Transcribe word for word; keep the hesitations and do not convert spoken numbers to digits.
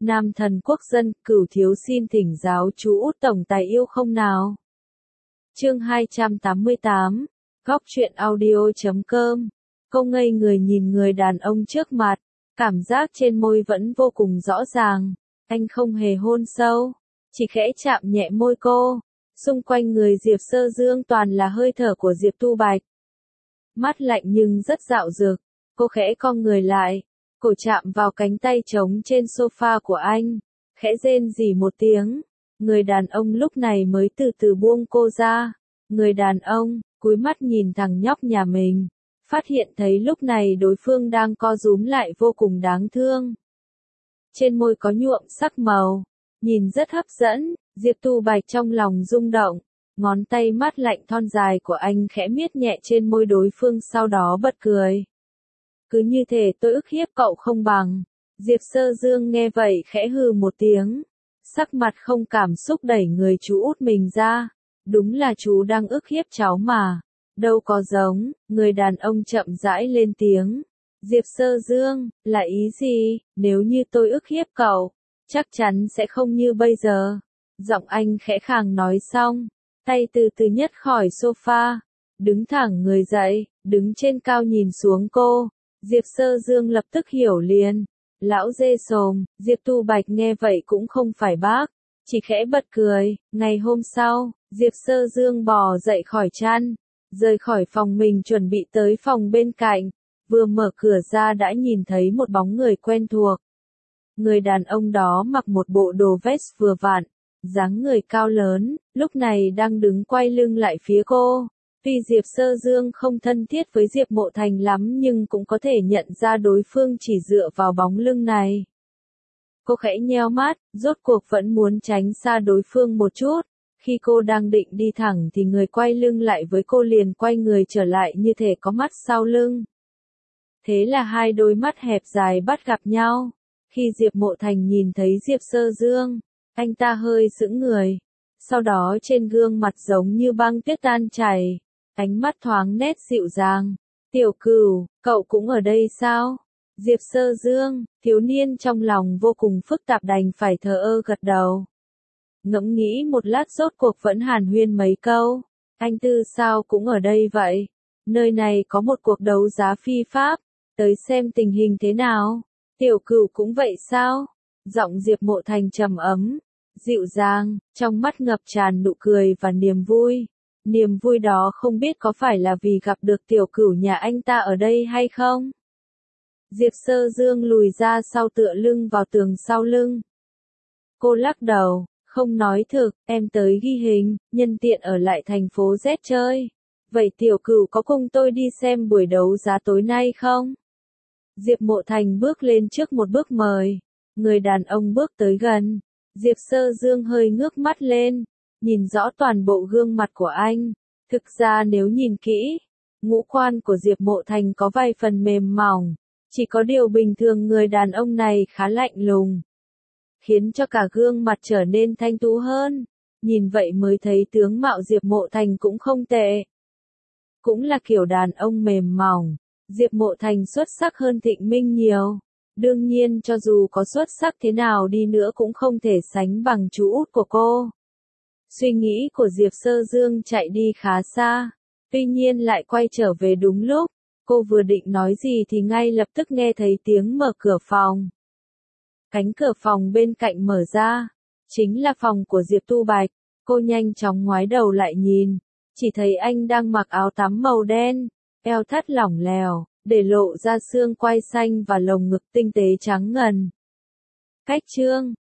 Nam thần quốc dân, Cửu thiếu xin thỉnh giáo chú Út tổng tài yêu không nào. Chương hai trăm tám mươi tám, Góc truyện audio chấm com. Cô ngây người nhìn người đàn ông trước mặt, cảm giác trên môi vẫn vô cùng rõ ràng. Anh không hề hôn sâu, chỉ khẽ chạm nhẹ môi cô. Xung quanh người Diệp Sơ Dương toàn là hơi thở của Diệp Tu Bạch. Mắt lạnh nhưng rất dạo dực, cô khẽ cong người lại, cổ chạm vào cánh tay trống trên sofa của anh, khẽ rên rỉ một tiếng. Người đàn ông lúc này mới từ từ buông cô ra. Người đàn ông cúi mắt nhìn thằng nhóc nhà mình, phát hiện thấy lúc này đối phương đang co rúm lại vô cùng đáng thương. Trên môi có nhuộm sắc màu, nhìn rất hấp dẫn. Diệp Tu Bạch trong lòng rung động, ngón tay mát lạnh thon dài của anh khẽ miết nhẹ trên môi đối phương, sau đó bật cười. Cứ như thể tôi ức hiếp cậu không bằng. Diệp Sơ Dương nghe vậy khẽ hừ một tiếng, sắc mặt không cảm xúc đẩy người chú út mình ra. Đúng là chú đang ức hiếp cháu mà, đâu có giống. Người đàn ông chậm rãi lên tiếng. Diệp Sơ Dương, là ý gì? Nếu như tôi ức hiếp cậu, chắc chắn sẽ không như bây giờ. Giọng anh khẽ khàng nói xong, tay từ từ nhấc khỏi sofa, đứng thẳng người dậy, đứng trên cao nhìn xuống cô. Diệp Sơ Dương lập tức hiểu liền. Lão dê sồm. Diệp Tu Bạch nghe vậy cũng không phải bác, chỉ khẽ bật cười. Ngày hôm sau, Diệp Sơ Dương bò dậy khỏi chăn, rời khỏi phòng mình chuẩn bị tới phòng bên cạnh. Vừa mở cửa ra đã nhìn thấy một bóng người quen thuộc. Người đàn ông đó mặc một bộ đồ vest vừa vặn, dáng người cao lớn, lúc này đang đứng quay lưng lại phía cô. Tuy Diệp Sơ Dương không thân thiết với Diệp Mộ Thành lắm nhưng cũng có thể nhận ra đối phương chỉ dựa vào bóng lưng này. Cô khẽ nheo mắt, rốt cuộc vẫn muốn tránh xa đối phương một chút. Khi cô đang định đi thẳng thì người quay lưng lại với cô liền quay người trở lại như thể có mắt sau lưng. Thế là hai đôi mắt hẹp dài bắt gặp nhau. Khi Diệp Mộ Thành nhìn thấy Diệp Sơ Dương, anh ta hơi sững người. Sau đó trên gương mặt giống như băng tuyết tan chảy, ánh mắt thoáng nét dịu dàng. Tiểu Cửu, cậu cũng ở đây sao? Diệp Sơ Dương, thiếu niên trong lòng vô cùng phức tạp đành phải thờ ơ gật đầu. Ngẫm nghĩ một lát rốt cuộc vẫn hàn huyên mấy câu. Anh Tư sao cũng ở đây vậy? Nơi này có một cuộc đấu giá phi pháp, tới xem tình hình thế nào. Tiểu Cửu cũng vậy sao? Giọng Diệp Mộ Thành trầm ấm, dịu dàng, trong mắt ngập tràn nụ cười và niềm vui. Niềm vui đó không biết có phải là vì gặp được Tiểu Cửu nhà anh ta ở đây hay không? Diệp Sơ Dương lùi ra sau tựa lưng vào tường sau lưng. Cô lắc đầu, không nói thực, em tới ghi hình, nhân tiện ở lại thành phố Z chơi. Vậy Tiểu Cửu có cùng tôi đi xem buổi đấu giá tối nay không? Diệp Mộ Thành bước lên trước một bước mời. Người đàn ông bước tới gần. Diệp Sơ Dương hơi ngước mắt lên, nhìn rõ toàn bộ gương mặt của anh. Thực ra nếu nhìn kỹ, ngũ quan của Diệp Mộ Thành có vài phần mềm mỏng. Chỉ có điều bình thường người đàn ông này khá lạnh lùng, khiến cho cả gương mặt trở nên thanh tú hơn. Nhìn vậy mới thấy tướng mạo Diệp Mộ Thành cũng không tệ. Cũng là kiểu đàn ông mềm mỏng. Diệp Mộ Thành xuất sắc hơn Thịnh Minh nhiều. Đương nhiên cho dù có xuất sắc thế nào đi nữa cũng không thể sánh bằng chú út của cô. Suy nghĩ của Diệp Sơ Dương chạy đi khá xa, tuy nhiên lại quay trở về đúng lúc. Cô vừa định nói gì thì ngay lập tức nghe thấy tiếng mở cửa phòng. Cánh cửa phòng bên cạnh mở ra, chính là phòng của Diệp Tu Bạch. Cô nhanh chóng ngoái đầu lại nhìn, chỉ thấy anh đang mặc áo tắm màu đen, eo thắt lỏng lẻo, để lộ ra xương quai xanh và lồng ngực tinh tế trắng ngần. Cách chương